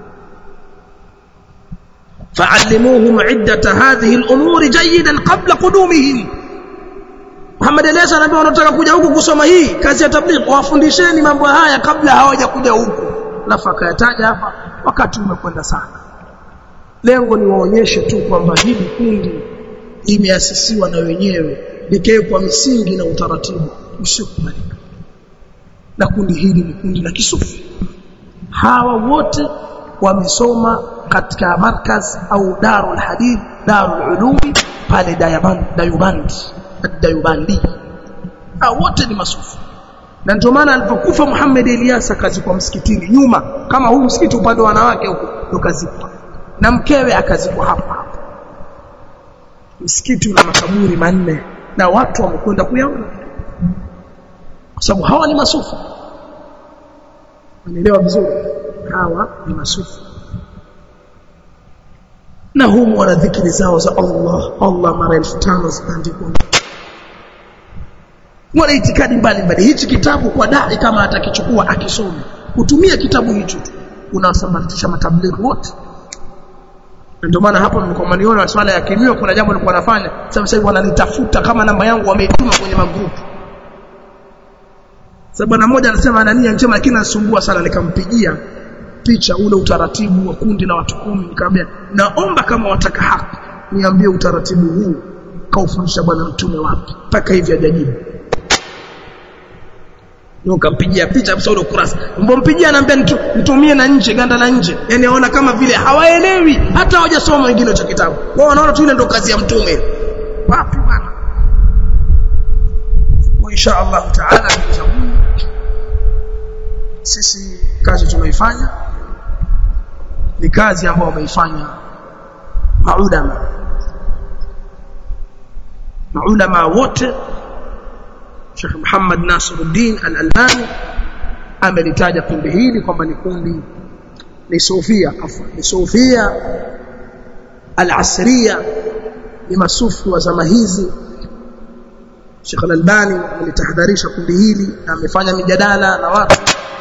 فعلموهم عدة هذه الأمور جيدا قبل قدومهم. Muhammad eleza nabii wanataka kuja huku kusoma hii kazi ya tabligh, wafundisheni mambo haya kabla hawaja kuja huku. Alafu akayataja hapa, wakati umekwenda sana. Lengo ni waonyeshe tu kwamba hili kundi limeasisiwa na wenyewe, likawekwa misingi na utaratibu usiokubalika. Na kundi hili ni kundi la kisufi. Hawa wote wamesoma katika markaz au darul hadith, darul ulumi pale Dayubandi. Wote ni masufi. Na ndio maana alipokufa Muhammad Ilyas akazikwa msikitini nyuma, kama huu msikiti upande wa wanawake huko, ndo kazikwa. Na mkewe akazikwa hapa. Msikiti una makaburi manne na watu wamekwenda kuyaona. Kwa sababu hawa ni masufi. Unaelewa vizuri? Hawa ni masufi. Na humu wana dhikri zao za Allah mara 1500 zinaandikwa. Wana itikadi mbalimbali. Hichi kitabu kwa dai kama atakichukua akisome, kutumia kitabu hicho tu, unawasambaratisha matablighi wote. Ndio maana hapo nilikomaniona masuala ya kimio, kuna jambo nilikuwa nafanya, sasa hivi wananitafuta kama namba yangu wameituma kwenye magrupu. Sababu bwana mmoja anasema ana nia njema lakini anasumbua sana, nikampigia picha ule utaratibu wa kundi la watu 10, nikamwambia naomba kama wataka haki niambie utaratibu huu kaufundisha bwana mtume wapi, mpaka hivi hajajibu. Nikampigia picha hapo ule ukurasa, mbompigia anambia nitumie na nje, ganda la nje. Yani aona kama vile hawaelewi hata hawajasoma wengine cha kitabu. Wao wanaona tu ile ndio kazi ya mtume. Wapi bwana? Wa insha Allah taala sisi kazi tumeifanya ni kazi ambayo wameifanya maulama wote. Sheikh Muhammad Nasiruddin Al-Albani amelitaja kundi hili kwamba ni kundi ni Sufia al-Asriya, ni masufi wa zama hizi. Sheikh Al-Albani alitahadharisha kundi hili na amefanya mijadala na watu.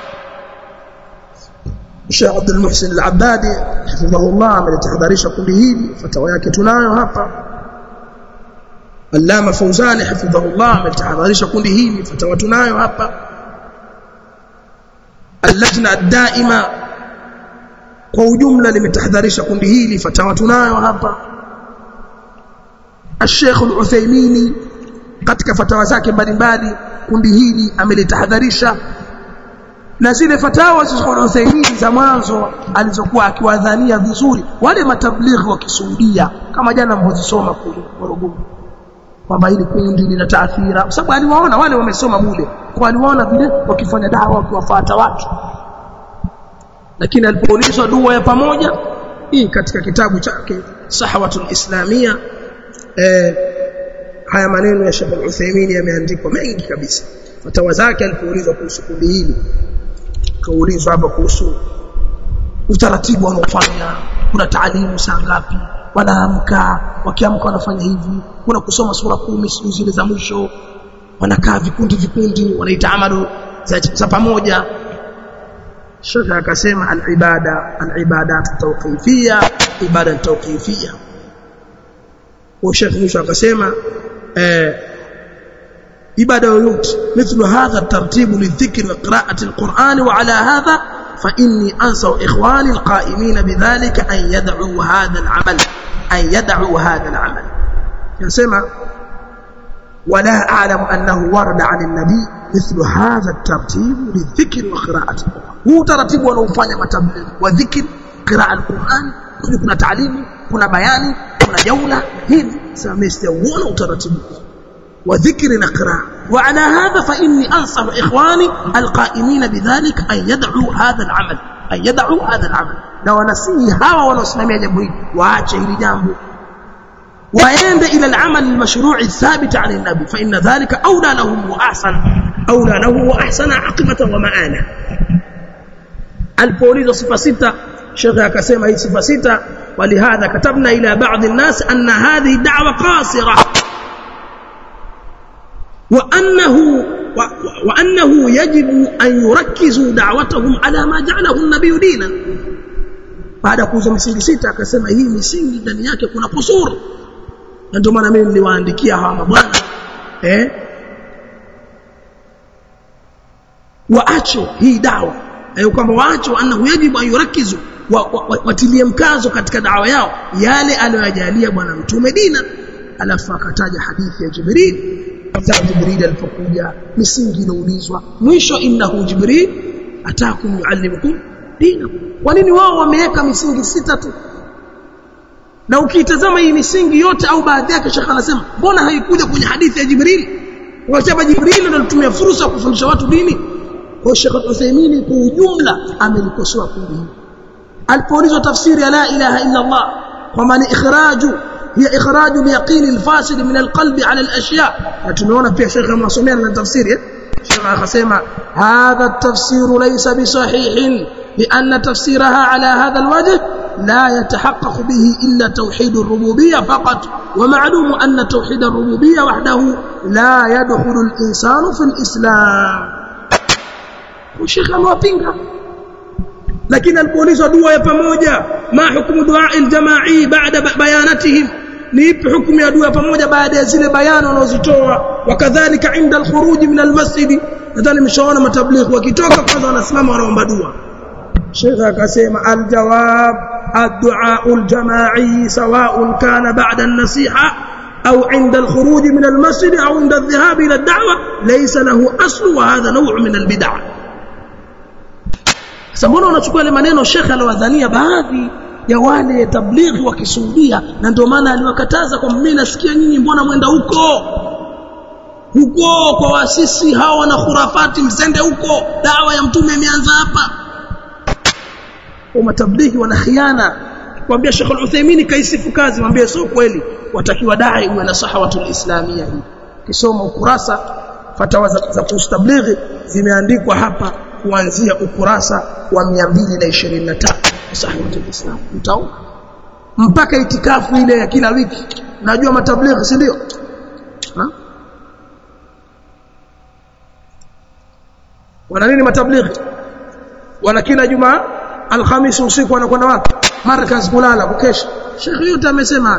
Sheikh Abdul Muhsin Al-Abbadi hafidhahullah alitahadharisha kundi hili, fatawa yake tunayo hapa. Allama Fawzani hafidhahullah alitahadharisha kundi hili, fatawa tunayo hapa. Al-Lajna ad-Daima kwa ujumla limetahadharisha kundi hili, fatawa tunayo hapa. Al-Sheikh Al-Uthaymeen katika fatawa zake mbalimbali kundi hili amelitahadharisha. Na zile fatawa za Sheikh Al-Uthaymeen za mwanzo alizokuwa akiwadhania vizuri wale matablighi wa Kisuudia, kama jana mhozisoma kule Morogoro, kwamba hili kundi lina taathira, kwa sababu aliwaona wale wamesoma mule, kwa aliwaona vile wakifanya dawa wakiwafuata watu. Lakini alipoulizwa dua ya pamoja hii katika kitabu chake Sahwatul Islamia, haya maneno ya Sheikh Al-Uthaymeen yameandikwa mengi kabisa. Fatawa zake alipoulizwa kuhusu kundi hili, kaulizwa hapa kuhusu utaratibu wanaofanya, kuna taalimu saa ngapi, wanaamka, wakiamka wanafanya hivi, kuna kusoma sura 10 zile za mwisho, wanakaa vikundi wanaitaamalu za pamoja. Sheikh akasema al-ibadat tawqifiyya, ibada tawqifiyya. Wa Sheikh mwisho akasema ibada yoyote mithlu hadha tartibu lidhikri wa qira'ati al-Qur'an, wa ala hadha fa inni ansa ikhwani al-qa'imin bidhalika an yad'u hadha al-amal. Yasema wala a'lamu annahu warada 'ala an-nabi mithlu hadha at-tartib lidhikri wa qira'ati al-Qur'an. Huu taratibu wanaofanya matablighi wa dhikri qiraa al-Qur'an, kuna taalimu, kuna bayani, kuna jaula. Hili sasa uone utaratibu wa dhikri na qiraa. Wa ala hadha fa inni ansahu ikhwani alqa'imin bidhalik an yad'u hadha al-amal, an yad'u hadha al-amal. Na wanasihi hawa wanaosimamia jambo hili waache hili jambo, waende ila al-amal al-mashru' al-thabit 'ala an-nabi, fa inna dhalika awla lahum wa ahsan, awla lahu wa ahsana 'aqibatan wa ma'ana. Alipoulizwa sifa sita, Sheikh akasema hii sifa sita, walihadha katabna ila ba'd an-nas anna hadhihi da'wa qasira وأنه يجب أن يركزوا دعوتهم على ما جعله النبي دينا. بعد kuuza misingi sita akasema hii misingi ndani yake kuna kusur. Ndio maana mimi niliwaandikia hawa mabwana waache hii dawa, kwamba waache, annahu yajibu an yurakizu, watilie mkazo katika dawa yao yale aliyojalia bwana mtume dina. Alafu akataja hadithi ya Jibril. Jibril alipokuja misingi inaulizwa mwisho, innahu Jibril ataakum yuallimukum dinakum. Kwa nini wao wameweka misingi sita tu? Na ukitazama hii misingi yote au baadhi yake, Sheikh anasema mbona haikuja kwenye hadithi ya Jibril? Wakati Jibril ndio alitumia fursa kufundisha watu dini. Kwa Sheikh Uthaymeen kwa ujumla amelikosoa kundi hili. Alipoulizwa tafsiri ya la ilaha illa Allah, kwa maana ikhraju هي إخراج اليقين الفاسد من القلب على الأشياء. فتنونا في شيخ المصومية من التفسير، شيخ خسيمة هذا التفسير ليس بصحيح، لأن تفسيرها على هذا الوجه لا يتحقق به إلا توحيد الربوبية فقط، ومعلوم أن توحيد الربوبية وحده لا يدخل الإنسان في الإسلام. وشيخ الموابينها لكن البوليس دعوة يفموجة. ما حكم دعاء الجماعي بعد بيانتهم؟ نيب حكم يدعوة يفموجة بعد يزيل بيان ونوزيتوها. وكذلك عند الخروج من المسجد، نتالي مشاوانا متبليغ وكتوكا قضا نسلام ورحمة دعوة. شيخ كسيم الجواب الدعاء الجماعي سواء كان بعد النصيحة أو عند الخروج من المسجد أو عند الذهاب إلى الدعوة ليس له أصل، وهذا نوع من البدع. Sabona unachukua ile maneno Sheikh aliwadhania baadhi ya wale tablighi wa Kisuudia, na ndio maana aliwakataza kwa mimi nasikia nyinyi mbona mwenda huko kwa waasisi hawa na khurafati, msende huko, dawa ya mtume imeanza hapa. Kwa matablighi wana khiana. Kwambia Sheikh Al-Uthaymeen kaisifu kazi, mwambie sio kweli, watakiwa dai uwe na sahawatul islamia. Hii kisoma ukurasa fatawa za kustablighi zimeandikwa hapa kuanzia ukurasa wa 223 sahihatul Islam, mtaona mpaka itikafu ile ya kila wiki. Najua matablighi, si ndio? Wana nini matablighi? Wana kila Jumaa Alhamisi usiku wanakwenda wapi? Markaz kulala kukesha. Sheikh yote amesema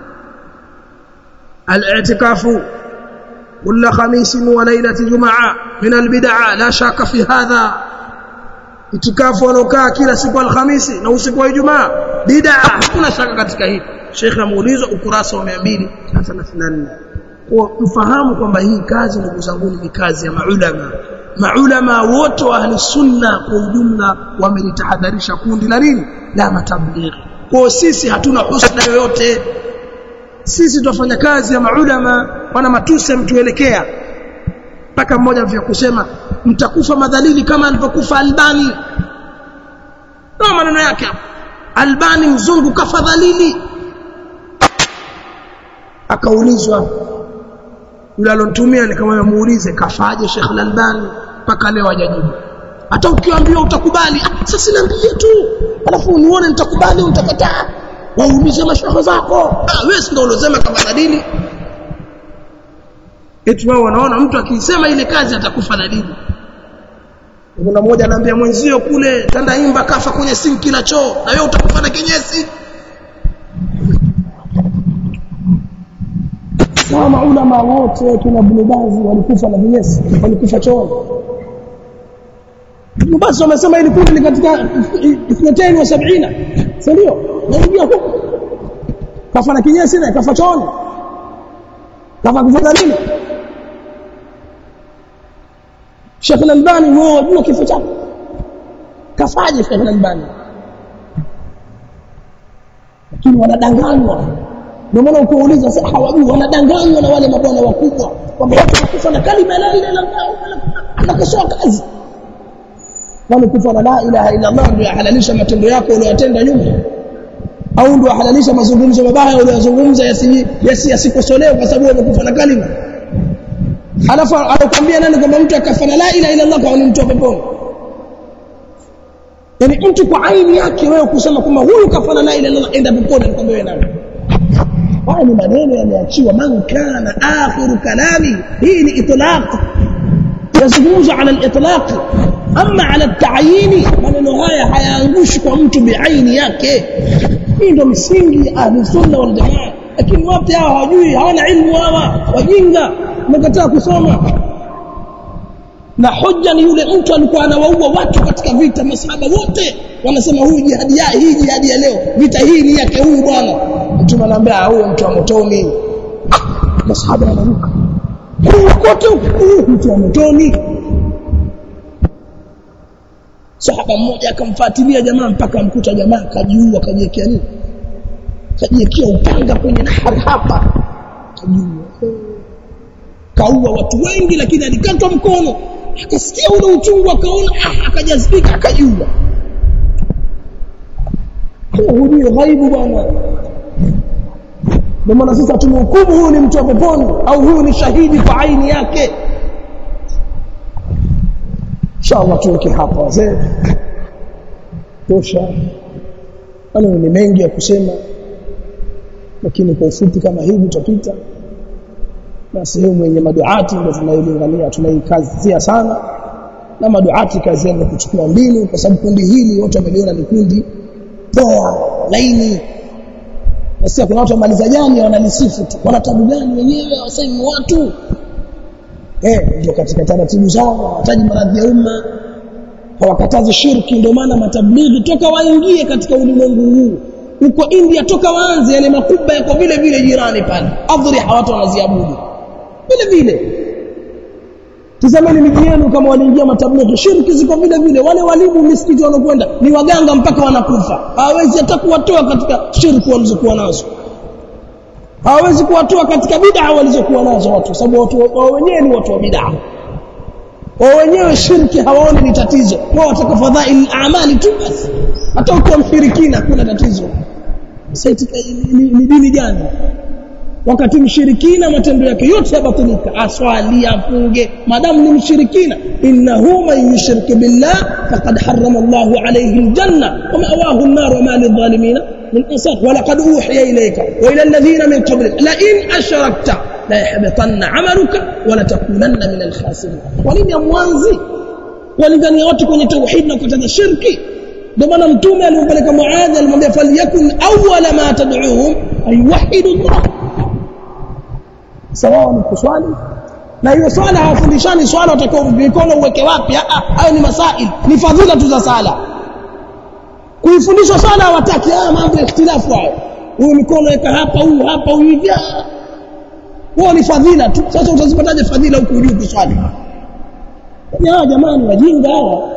al-i'tikafu كل خميس وليلة جمعة من البدع لا شك في هذا. itikafu wanokaa kila siku Alhamisi na usiku wa Ijumaa bid'a, hakuna shaka katika hili. Sheikh ameulizwa ukurasa wa 234. Kwa mfahamu kwamba hii kazi, ndugu zangu, ni kazi ya maulama wote wa ahli sunna kwa ujumla wamelitahadharisha kundi la nini, la matablighi. Kwa sisi hatuna husna yoyote, sisi tunafanya kazi ya maulama. Wana matusi mtuelekea mpaka mmoja vya kusema mtakufa madhalili kama alivyokufa Albani. Ndio maneno yake. Albani mzungu kafa dhalili. Akaulizwa yule alontumia, nikamwambia muulize kafaje Sheikh Albani, mpaka leo hajajibu. Hata ukiambiwa utakubali, sasa niambie tu alafu unione nitakubali au nitakataa. Waulize mashaikh zako. Wewe ndio ulosema kama dhalili. Eti wao wanaona mtu akisema ile kazi atakufa na dini. Kuna mmoja anaambia mwenzio kule Tandaimba kafa kwenye sinki la choo, na wewe utakufa na kinyesi. Sawa, maulama wote tuna bunubazi walikufa na kinyesi, walikufa choo. Basi wamesema ile kundi ni katika 72, si ndio? Naingia huko. Kafa na kinyesi na kafa chooni. Kafa kufanya nini? Sheikh Al-Albani wao wajua kifo chake. Kafaje Sheikh Al-Albani? yani wanadanganywa. Ndio maana ukiuliza sasa hawajui wanadanganywa na wale mabwana wakubwa kwamba watu wakufa na kalima la ilaha illa Allah anakosoa kazi. Wale kufa na la ilaha illa Allah ndio halalisha matendo yako uliyotenda nyuma, au ndio halalisha mazungumzo mabaya uliyozungumza yasikosolewe kwa sababu umekufa na kalima. Alafu anakuambia nani kwamba mtu akafa na la ilaha illa Allah kwa ni mtu wa peponi? Yani mtu kwa aini yake wewe kusema kwamba huyu kafana la ilaha illa Allah enda peponi, anakuambia wewe nani? Haya ni maneno yameachiwa man kana akhiru kalami. Hii ni itlaq, yazungumza ala al-itlaq. Ama ala at-ta'yin, maneno haya hayaangushi kwa mtu biaini yake. Hii ndio misingi ya Ahlus-Sunnah wal Jamaa. Lakini wote hao hawajui, hawana ilmu, hawa wajinga, wamekataa kusoma. Na hoja ni yule mtu alikuwa anawaua watu katika vita, masahaba wote wanasema huyu jihadi ya hii jihadi ya leo, vita hii ni yake huyu bwana. Mtu anaambia huyo mtu wa motoni. Masahaba wanaruka kote huyu mtu wa motoni. Sahaba mmoja akamfuatilia jamaa mpaka mkuta jamaa kajiua, kajiwekea nini? Kajiwekea upanga kwenye nahari hapa. Kajiua. Kaua watu wengi lakini alikatwa mkono. Akasikia ule uchungu akaona akajazika akajiua. Huyu ni ghaibu bwana. Ndio maana sisi tumhukumu huyu ni mtu wa peponi au huyu ni shahidi kwa aini yake. Inshallah tuweke hapa wazee. Tosha. Ana ni mengi ya kusema, lakini kwa ufupi kama hivi tutapita. Na sehemu yenye maduati ndio tunailingania, tunaikazia sana. Na maduati kazi yao kuchukua mbinu, kwa sababu kundi hili wote wameliona ni kundi poa laini. Na sasa kuna watu wamaliza jani wanalisifu tu, wana tabu gani wenyewe wasemi watu. Ndio katika taratibu zao hawataji maradhi ya umma, hawakatazi shirki. Ndio maana matablighi toka waingie katika ulimwengu huu huko India, toka waanze yale makuba yako vile vile jirani pale adhriha watu wanaziabudu vile vile. Tazameni miji yenu kama waliingia matablighi, shirki ziko vile vile. Wale walimu misikiti wanakwenda ni waganga mpaka wanakufa, hawezi hata kuwatoa katika shirki walizokuwa nazo, hawezi kuwatoa katika bid'a walizokuwa nazo watu, sababu watu wao wenyewe ni watu wa bid'a. Wao wenyewe shirki hawaoni ni tatizo, wao wataka fadhail amali tu basi. Hata ukiwa mshirikina kuna tatizo. Sasa ni dini gani? Wakati mshirikina matendo yake yote yabatilika, aswali afunge, madamu ni mshirikina. Innahu man yushrik billah faqad harrama Allahu alayhi aljanna wa ma'wahu an-nar wa ma lidh-dhalimin min ansar. Wa laqad uhiya ilayka wa ila alladhina min qablik la in ashrakta la yahbatanna 'amaluka wa la takunanna min al-khasirin. Walini amwanzi walingania watu kwenye tauhid na kukataza shirki. Ndio maana mtume alimpeleka Muadh, alimwambia falyakun awwala ma tad'uhum ay wahidu Allah. Sawa ni kuswali, na hiyo swala hawafundishani swala utakao mikono uweke wapi. Hayo ni masail, ni fadhila tu za sala. Kuifundisha swala hawataki, mambo ya ikhtilafu hayo. Huyu mikono weka hapa, huyu hapa, huyu hivi. Wao ni fadhila tu. Sasa utazipataje fadhila huko juu kuswali? Ya jamani wajinga hawa.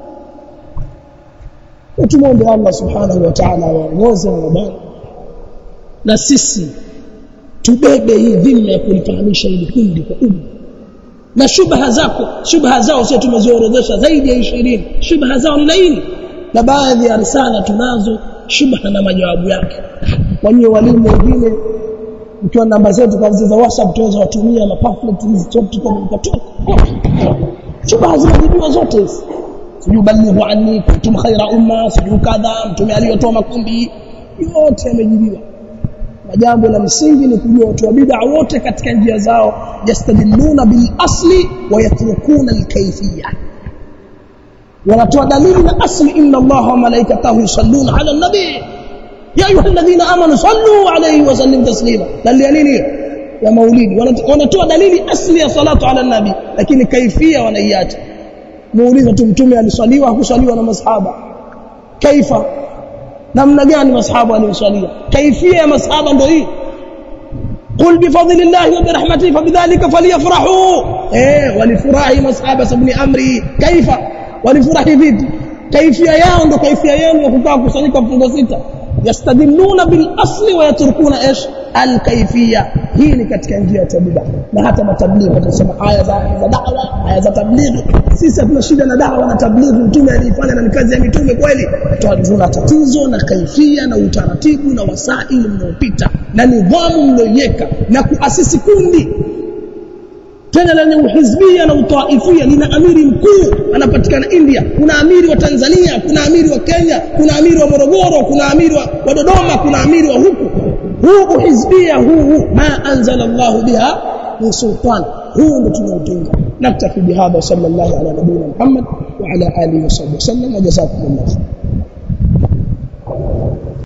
Tumuombe Allah subhanahu wa ta'ala aongoze Ramadhani, na sisi tubebe hii dhima ya kulifahamisha hili kundi kwa umma. Na shubha zao sio tumeziorodhesha zaidi ya 20. Shubha zao ni laini, na baadhi ya risala tunazo shubha na majawabu yake. Kwa hiyo walimu wengine mkiwa namba zetu kazi za WhatsApp tuweza watumia na pamphlet hizi zote kwa mkatoka. Shubha zinajibiwa zote hizi. Yuballighu anni kuntum khayra umma, siju kadha, mtume aliyotoa makundi yote yamejibiwa. Na jambo la msingi ni kujua watu wa bid'a wote katika njia zao yastadilluna bil asli wa yatrukuna al kayfiyya. Wanatoa dalili na asli, inna Allaha wa malaikatahu yusalluna ala an-nabi ya ayyuhalladhina amanu sallu alayhi wa sallimu taslima. Dalili nini? Ya maulidi. Wanatoa dalili asli ya salatu ala an-nabi, lakini kaifia wanaiacha. Muuliza tu mtume aliswaliwa hakuswaliwa na masahaba? Kaifa? Namna gani masahaba waliswalia? Kaifia ya masahaba ndio hii. Qul bi fadlillahi wa bi rahmatihi fabidhalika falyafrahu. Walifurahi masahaba sabni amri. Kaifa? Walifurahi vipi? Kaifia yao ndio kaifia yenu ya kukaa kusanyika mfungo sita. yastadilluna bil asli wa yatrukuna ish al-kayfiyya. Hii ni katika njia ya tabligh. Na hata matabligh watasema aya za da'wa, aya za tabligh. Sisi hatuna shida na da'wa na tabligh, mtume alifanya na ni kazi ya mitume kweli. Tuna tatizo na kaifia na utaratibu na wasaili mnaopita na nidhamu mlioiweka na kuasisi kundi tena lenye uhizbia na utaifia. Lina amiri mkuu anapatikana India, kuna amiri wa Tanzania, kuna amiri wa Kenya, kuna amiri wa Morogoro, kuna amiri wa Dodoma, kuna amiri wa huku. Huu uhizbia huu ma anzala Allah biha min sultan, huu ndio tunaotunga. Naktafi bihadha sallallahu ala nabiyina Muhammad wa ala alihi wa sahbihi wasallam wa jazakumullah.